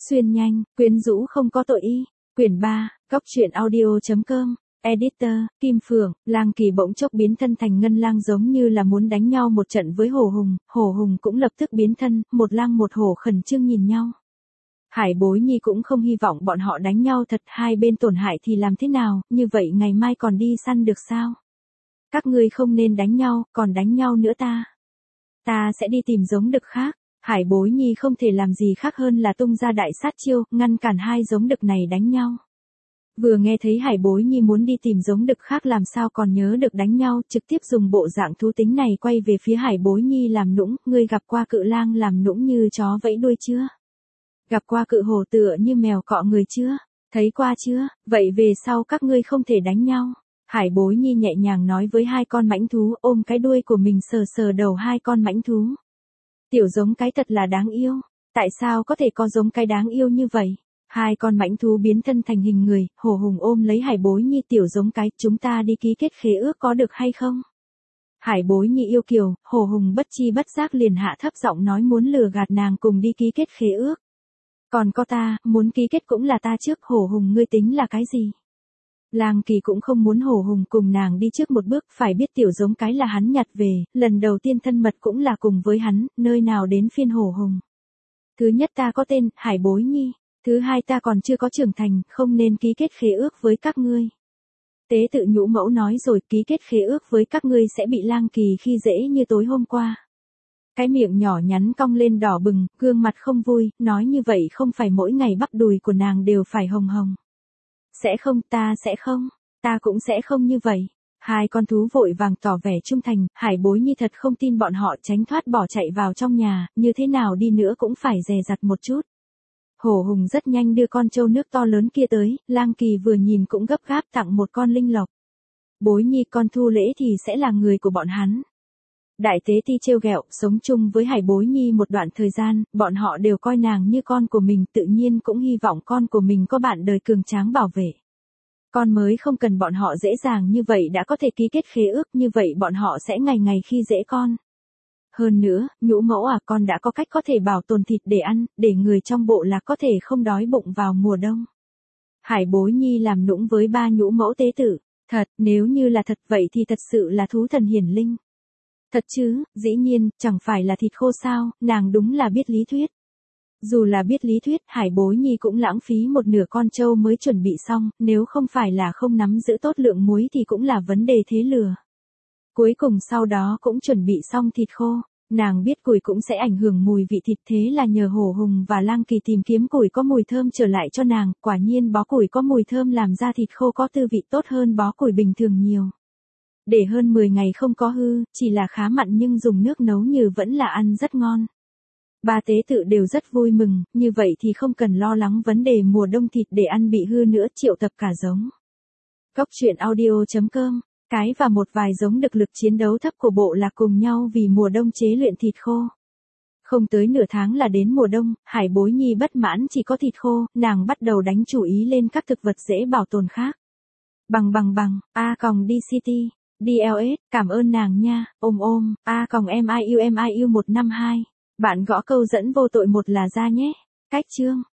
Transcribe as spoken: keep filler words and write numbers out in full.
Xuyên nhanh, quyến rũ không có tội y. Quyển ba, Cóc truyện audio.com. Editor, Kim Phượng. Lang Kỳ bỗng chốc biến thân thành ngân lang giống như là muốn đánh nhau một trận với Hổ Hùng, Hổ Hùng cũng lập tức biến thân, một lang một hổ khẩn trương nhìn nhau. Hải Bối Nhi cũng không hy vọng bọn họ đánh nhau thật, hai bên tổn hại thì làm thế nào, như vậy ngày mai còn đi săn được sao? Các ngươi không nên đánh nhau, còn đánh nhau nữa ta. Ta sẽ đi tìm giống đực khác. Hải Bối Nhi không thể làm gì khác hơn là tung ra đại sát chiêu, ngăn cản hai giống đực này đánh nhau. Vừa nghe thấy Hải Bối Nhi muốn đi tìm giống đực khác làm sao còn nhớ được đánh nhau, trực tiếp dùng bộ dạng thú tính này quay về phía Hải Bối Nhi làm nũng, ngươi gặp qua cự lang làm nũng như chó vẫy đuôi chưa? Gặp qua cự hổ tựa như mèo cọ người chưa? Thấy qua chưa? Vậy về sau các ngươi không thể đánh nhau. Hải Bối Nhi nhẹ nhàng nói với hai con mãnh thú, ôm cái đuôi của mình sờ sờ đầu hai con mãnh thú. Tiểu giống cái thật là đáng yêu. Tại sao có thể có giống cái đáng yêu như vậy? Hai con mãnh thú biến thân thành hình người, Hổ Hùng ôm lấy Hải Bối Nhi, tiểu giống cái, chúng ta đi ký kết khế ước có được hay không? Hải Bối Nhi yêu kiều, Hổ Hùng bất chi bất giác liền hạ thấp giọng nói muốn lừa gạt nàng cùng đi ký kết khế ước. Còn có ta, muốn ký kết cũng là ta trước, Hổ Hùng ngươi tính là cái gì? Lang Kỳ cũng không muốn Hổ Hùng cùng nàng đi trước một bước, phải biết tiểu giống cái là hắn nhặt về, lần đầu tiên thân mật cũng là cùng với hắn, nơi nào đến phiên Hổ Hùng. Thứ nhất ta có tên, Hải Bối Nhi. Thứ hai ta còn chưa có trưởng thành, không nên ký kết khế ước với các ngươi. Tế tự nhũ mẫu nói rồi, ký kết khế ước với các ngươi sẽ bị Lang Kỳ khi dễ như tối hôm qua. Cái miệng nhỏ nhắn cong lên đỏ bừng, gương mặt không vui, nói như vậy không phải mỗi ngày bắp đùi của nàng đều phải hồng hồng. Sẽ không, ta sẽ không, ta cũng sẽ không như vậy. Hai con thú vội vàng tỏ vẻ trung thành, Hải Bối Nhi thật không tin bọn họ tránh thoát bỏ chạy vào trong nhà, như thế nào đi nữa cũng phải dè dặt một chút. Hổ Hùng rất nhanh đưa con trâu nước to lớn kia tới, Lang Kỳ vừa nhìn cũng gấp gáp tặng một con linh lộc. Bối Nhi con thu lễ thì sẽ là người của bọn hắn. Đại tế ti trêu ghẹo, sống chung với Hải Bối Nhi một đoạn thời gian, bọn họ đều coi nàng như con của mình, tự nhiên cũng hy vọng con của mình có bạn đời cường tráng bảo vệ. Con mới không cần bọn họ dễ dàng như vậy đã có thể ký kết khế ước, như vậy bọn họ sẽ ngày ngày khi dễ con. Hơn nữa, nhũ mẫu à, con đã có cách có thể bảo tồn thịt để ăn, để người trong bộ lạc có thể không đói bụng vào mùa đông. Hải Bối Nhi làm nũng với ba nhũ mẫu tế tử. Thật, nếu như là thật vậy thì thật sự là thú thần hiển linh. Thật chứ, dĩ nhiên, chẳng phải là thịt khô sao, nàng đúng là biết lý thuyết. Dù là biết lý thuyết, Hải Bối Nhi cũng lãng phí một nửa con trâu mới chuẩn bị xong, nếu không phải là không nắm giữ tốt lượng muối thì cũng là vấn đề thế lừa. Cuối cùng sau đó cũng chuẩn bị xong thịt khô, nàng biết củi cũng sẽ ảnh hưởng mùi vị thịt, thế là nhờ Hổ Hùng và Lang Kỳ tìm kiếm củi có mùi thơm trở lại cho nàng, quả nhiên bó củi có mùi thơm làm ra thịt khô có tư vị tốt hơn bó củi bình thường nhiều. Để hơn mười ngày không có hư, chỉ là khá mặn nhưng dùng nước nấu như vẫn là ăn rất ngon. Ba tế tự đều rất vui mừng, như vậy thì không cần lo lắng vấn đề mùa đông thịt để ăn bị hư nữa, triệu tập cả giống. Cóc truyện audio.com. Cái và một vài giống đực lực chiến đấu thấp của bộ lạc cùng nhau vì mùa đông chế luyện thịt khô. Không tới nửa tháng là đến mùa đông, Hải Bối Nhi bất mãn chỉ có thịt khô, nàng bắt đầu đánh chủ ý lên các thực vật dễ bảo tồn khác. Bằng bằng bằng, A còng đi city, đê lờ ét, cảm ơn nàng nha, ôm ôm, A còng em i u em i u một năm hai. Bạn gõ câu dẫn vô tội một là ra nhé. Cách chương.